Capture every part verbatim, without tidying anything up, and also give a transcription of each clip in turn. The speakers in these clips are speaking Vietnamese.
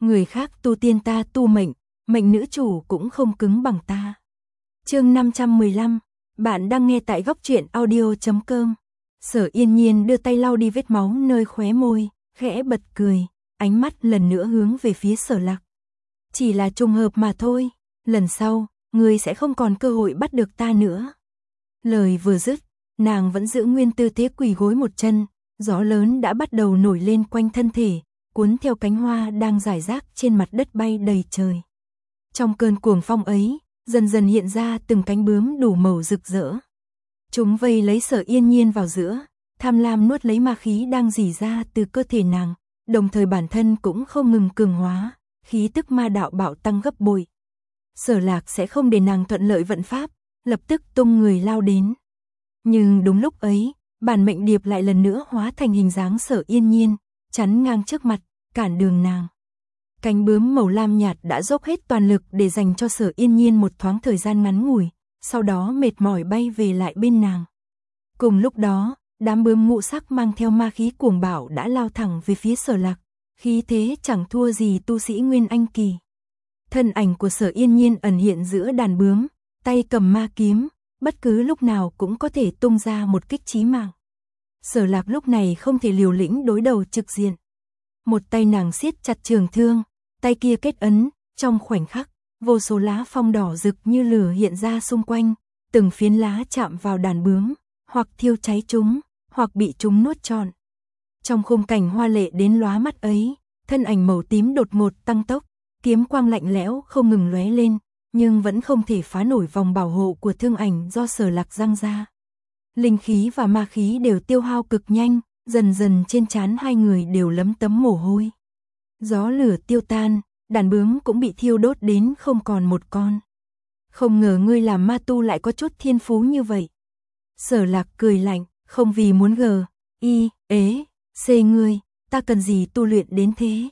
Người khác tu tiên ta tu mệnh, mệnh nữ chủ cũng không cứng bằng ta. Chương năm trăm mười lăm, bạn đang nghe tại góc truyện audio chấm com. Sở Yên Nhiên đưa tay lau đi vết máu nơi khóe môi, khẽ bật cười, ánh mắt lần nữa hướng về phía Sở Lạc. Chỉ là trùng hợp mà thôi, lần sau, ngươi sẽ không còn cơ hội bắt được ta nữa. Lời vừa dứt, nàng vẫn giữ nguyên tư thế quỳ gối một chân, gió lớn đã bắt đầu nổi lên quanh thân thể, cuốn theo cánh hoa đang rải rác trên mặt đất bay đầy trời. Trong cơn cuồng phong ấy, dần dần hiện ra từng cánh bướm đủ màu rực rỡ. Chúng vây lấy Sở Yên Nhiên vào giữa, tham lam nuốt lấy ma khí đang rỉ ra từ cơ thể nàng, đồng thời bản thân cũng không ngừng cường hóa, khí tức ma đạo bạo tăng gấp bội. Sở Lạc sẽ không để nàng thuận lợi vận pháp, lập tức tung người lao đến. Nhưng đúng lúc ấy, bản mệnh điệp lại lần nữa hóa thành hình dáng Sở Yên Nhiên, chắn ngang trước mặt, cản đường nàng. Cánh bướm màu lam nhạt đã dốc hết toàn lực để dành cho Sở Yên Nhiên một thoáng thời gian ngắn ngủi, sau đó mệt mỏi bay về lại bên nàng. Cùng lúc đó, đám bướm ngũ sắc mang theo ma khí cuồng bạo đã lao thẳng về phía Sở Lạc, khí thế chẳng thua gì tu sĩ Nguyên Anh kỳ. Thân ảnh của Sở Yên Nhiên ẩn hiện giữa đàn bướm, tay cầm ma kiếm, bất cứ lúc nào cũng có thể tung ra một kích chí mạng. Sở Lạc lúc này không thể liều lĩnh đối đầu trực diện. Một tay nàng siết chặt trường thương, tay kia kết ấn, trong khoảnh khắc, vô số lá phong đỏ rực như lửa hiện ra xung quanh, từng phiến lá chạm vào đàn bướm, hoặc thiêu cháy chúng, hoặc bị chúng nuốt trọn. Trong khung cảnh hoa lệ đến lóa mắt ấy, thân ảnh màu tím đột ngột tăng tốc, kiếm quang lạnh lẽo không ngừng lóe lên, nhưng vẫn không thể phá nổi vòng bảo hộ của thương ảnh do Sở Lạc giăng ra. Linh khí và ma khí đều tiêu hao cực nhanh, dần dần trên trán hai người đều lấm tấm mồ hôi. Gió lửa tiêu tan, đàn bướm cũng bị thiêu đốt đến không còn một con. Không ngờ ngươi làm ma tu lại có chút thiên phú như vậy. Sở Lạc cười lạnh, không vì muốn gờ, y, ế, xê ngươi, ta cần gì tu luyện đến thế.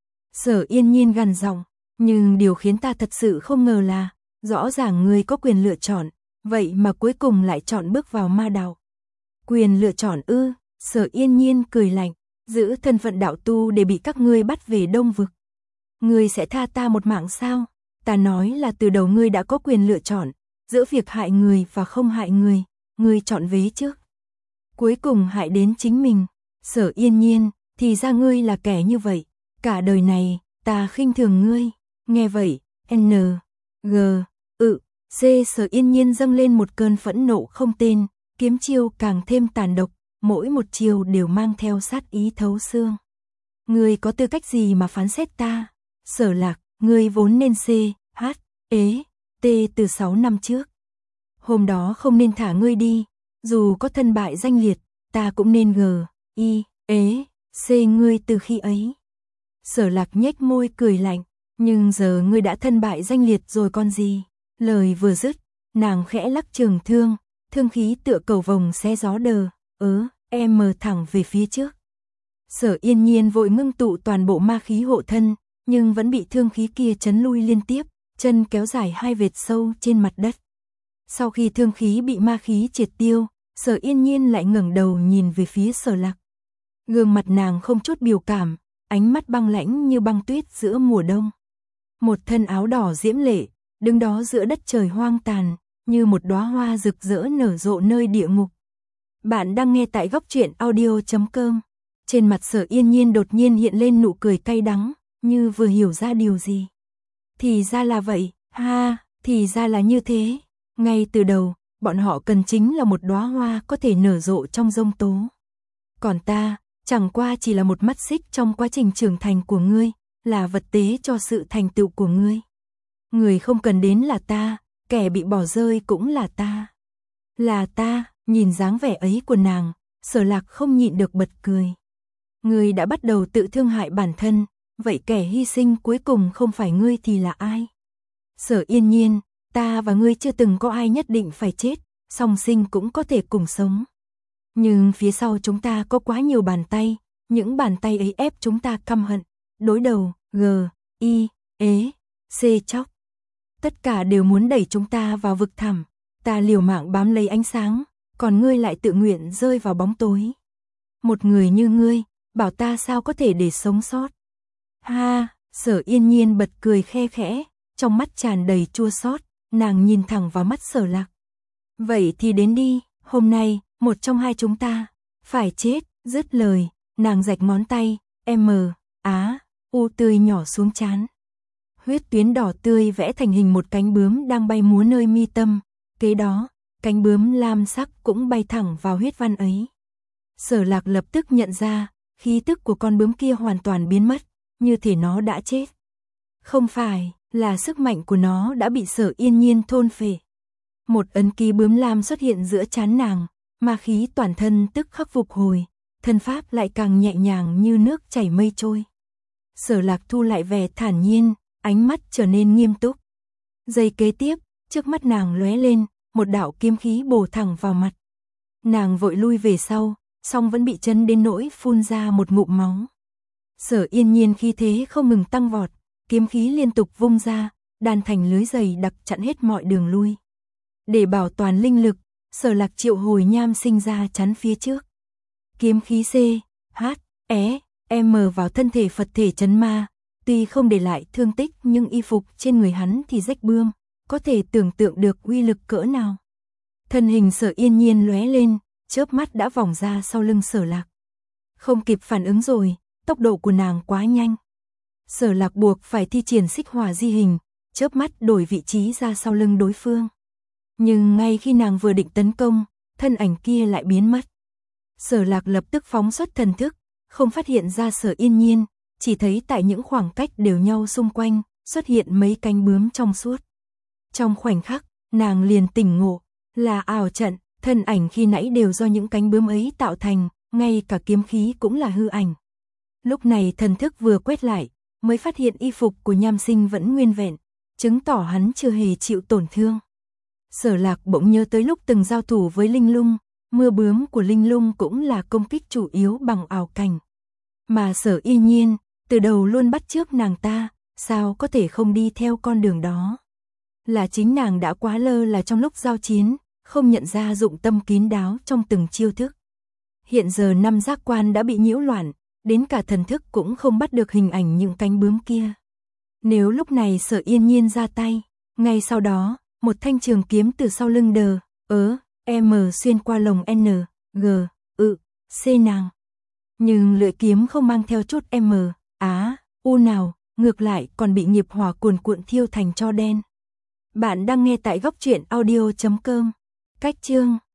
Sở Yên Nhiên gằn giọng, nhưng điều khiến ta thật sự không ngờ là, rõ ràng ngươi có quyền lựa chọn, vậy mà cuối cùng lại chọn bước vào ma đạo. Quyền lựa chọn ư? Sở Yên Nhiên cười lạnh, giữ thân phận đạo tu để bị các ngươi bắt về Đông Vực. Ngươi sẽ tha ta một mạng sao? Ta nói là từ đầu ngươi đã có quyền lựa chọn, giữa việc hại người và không hại người, ngươi chọn vế trước. Cuối cùng hại đến chính mình. Sở Yên Nhiên, thì ra ngươi là kẻ như vậy, cả đời này, ta khinh thường ngươi. Nghe vậy, N, G, ự, C Sở Yên Nhiên dâng lên một cơn phẫn nộ không tên, kiếm chiêu càng thêm tàn độc, mỗi một chiêu đều mang theo sát ý thấu xương. Ngươi có tư cách gì mà phán xét ta? Sở Lạc, ngươi vốn nên C, H, ế, T từ sáu năm trước. Hôm đó không nên thả ngươi đi, dù có thân bại danh liệt, ta cũng nên G, I, ế, C ngươi từ khi ấy. Sở Lạc nhếch môi cười lạnh, nhưng giờ ngươi đã thân bại danh liệt rồi còn gì. Lời vừa dứt, nàng khẽ lắc trường thương, thương khí tựa cầu vồng xé gió đờ, ớ, em mờ thẳng về phía trước. Sở Yên Nhiên vội ngưng tụ toàn bộ ma khí hộ thân, nhưng vẫn bị thương khí kia chấn lui liên tiếp, chân kéo dài hai vệt sâu trên mặt đất. Sau khi thương khí bị ma khí triệt tiêu, Sở Yên Nhiên lại ngẩng đầu nhìn về phía Sở Lạc. Gương mặt nàng không chút biểu cảm, ánh mắt băng lãnh như băng tuyết giữa mùa đông. Một thân áo đỏ diễm lệ, đứng đó giữa đất trời hoang tàn, như một đóa hoa rực rỡ nở rộ nơi địa ngục. Bạn đang nghe tại góc truyện audio chấm com. Trên mặt Sở Yên Nhiên đột nhiên hiện lên nụ cười cay đắng, như vừa hiểu ra điều gì. Thì ra là vậy, ha, thì ra là như thế. Ngay từ đầu, bọn họ cần chính là một đóa hoa có thể nở rộ trong giông tố. Còn ta, chẳng qua chỉ là một mắt xích trong quá trình trưởng thành của ngươi, là vật tế cho sự thành tựu của ngươi. Người không cần đến là ta, kẻ bị bỏ rơi cũng là ta. Là ta, nhìn dáng vẻ ấy của nàng, Sở Lạc không nhịn được bật cười. Ngươi đã bắt đầu tự thương hại bản thân, vậy kẻ hy sinh cuối cùng không phải ngươi thì là ai? Sở Yên Nhiên, ta và ngươi chưa từng có ai nhất định phải chết, song sinh cũng có thể cùng sống. Nhưng phía sau chúng ta có quá nhiều bàn tay, những bàn tay ấy ép chúng ta căm hận, đối đầu, G, I, ế, C chóc. Tất cả đều muốn đẩy chúng ta vào vực thẳm, ta liều mạng bám lấy ánh sáng, còn ngươi lại tự nguyện rơi vào bóng tối. Một người như ngươi, bảo ta sao có thể để sống sót. Ha, Sở Yên Nhiên bật cười khe khẽ, trong mắt tràn đầy chua xót, nàng nhìn thẳng vào mắt Sở Lạc. Vậy thì đến đi, hôm nay, một trong hai chúng ta, phải chết, dứt lời, nàng rạch ngón tay, M, Á, U tươi nhỏ xuống trán. Huyết tuyến đỏ tươi vẽ thành hình một cánh bướm đang bay múa nơi mi tâm, kế đó, cánh bướm lam sắc cũng bay thẳng vào huyết văn ấy. Sở Lạc lập tức nhận ra, khí tức của con bướm kia hoàn toàn biến mất, như thể nó đã chết. Không phải, là sức mạnh của nó đã bị Sở Yên Nhiên thôn phệ. Một ấn ký bướm lam xuất hiện giữa trán nàng, ma khí toàn thân tức khắc phục hồi, thân pháp lại càng nhẹ nhàng như nước chảy mây trôi. Sở Lạc thu lại vẻ thản nhiên, ánh mắt trở nên nghiêm túc. Giây kế tiếp, trước mắt nàng lóe lên, một đạo kiếm khí bổ thẳng vào mặt. Nàng vội lui về sau, song vẫn bị chấn đến nỗi phun ra một ngụm máu. Sở Yên Nhiên khí thế không ngừng tăng vọt, kiếm khí liên tục vung ra, đan thành lưới dày đặc chặn hết mọi đường lui. Để bảo toàn linh lực, Sở Lạc triệu hồi nham sinh ra chắn phía trước. Kiếm khí C, H, E, M vào thân thể Phật thể chấn ma, tuy không để lại thương tích nhưng y phục trên người hắn thì rách bươm, có thể tưởng tượng được uy lực cỡ nào. Thân hình Sở Yên Nhiên lóe lên, chớp mắt đã vòng ra sau lưng Sở Lạc. Không kịp phản ứng rồi, tốc độ của nàng quá nhanh. Sở Lạc buộc phải thi triển xích hỏa di hình, chớp mắt đổi vị trí ra sau lưng đối phương. Nhưng ngay khi nàng vừa định tấn công, thân ảnh kia lại biến mất. Sở Lạc lập tức phóng xuất thần thức, không phát hiện ra Sở Yên Nhiên, chỉ thấy tại những khoảng cách đều nhau xung quanh, xuất hiện mấy cánh bướm trong suốt. Trong khoảnh khắc, nàng liền tỉnh ngộ, là ảo trận, thân ảnh khi nãy đều do những cánh bướm ấy tạo thành, ngay cả kiếm khí cũng là hư ảnh. Lúc này thần thức vừa quét lại, mới phát hiện y phục của nham sinh vẫn nguyên vẹn, chứng tỏ hắn chưa hề chịu tổn thương. Sở Lạc bỗng nhớ tới lúc từng giao thủ với linh lung, mưa bướm của linh lung cũng là công kích chủ yếu bằng ảo cảnh. Mà Sở Yên Nhiên, từ đầu luôn bắt chước nàng ta, sao có thể không đi theo con đường đó. Là chính nàng đã quá lơ là trong lúc giao chiến, không nhận ra dụng tâm kín đáo trong từng chiêu thức. Hiện giờ năm giác quan đã bị nhiễu loạn, đến cả thần thức cũng không bắt được hình ảnh những cánh bướm kia. Nếu lúc này Sở Yên Nhiên ra tay, ngay sau đó, một thanh trường kiếm từ sau lưng đờ, ớ, M xuyên qua lồng N, G, ự, C nàng. Nhưng lưỡi kiếm không mang theo chút M, Á, U nào, ngược lại còn bị nghiệp hỏa cuồn cuộn thiêu thành tro đen. Bạn đang nghe tại góc truyện audio chấm com. Cách chương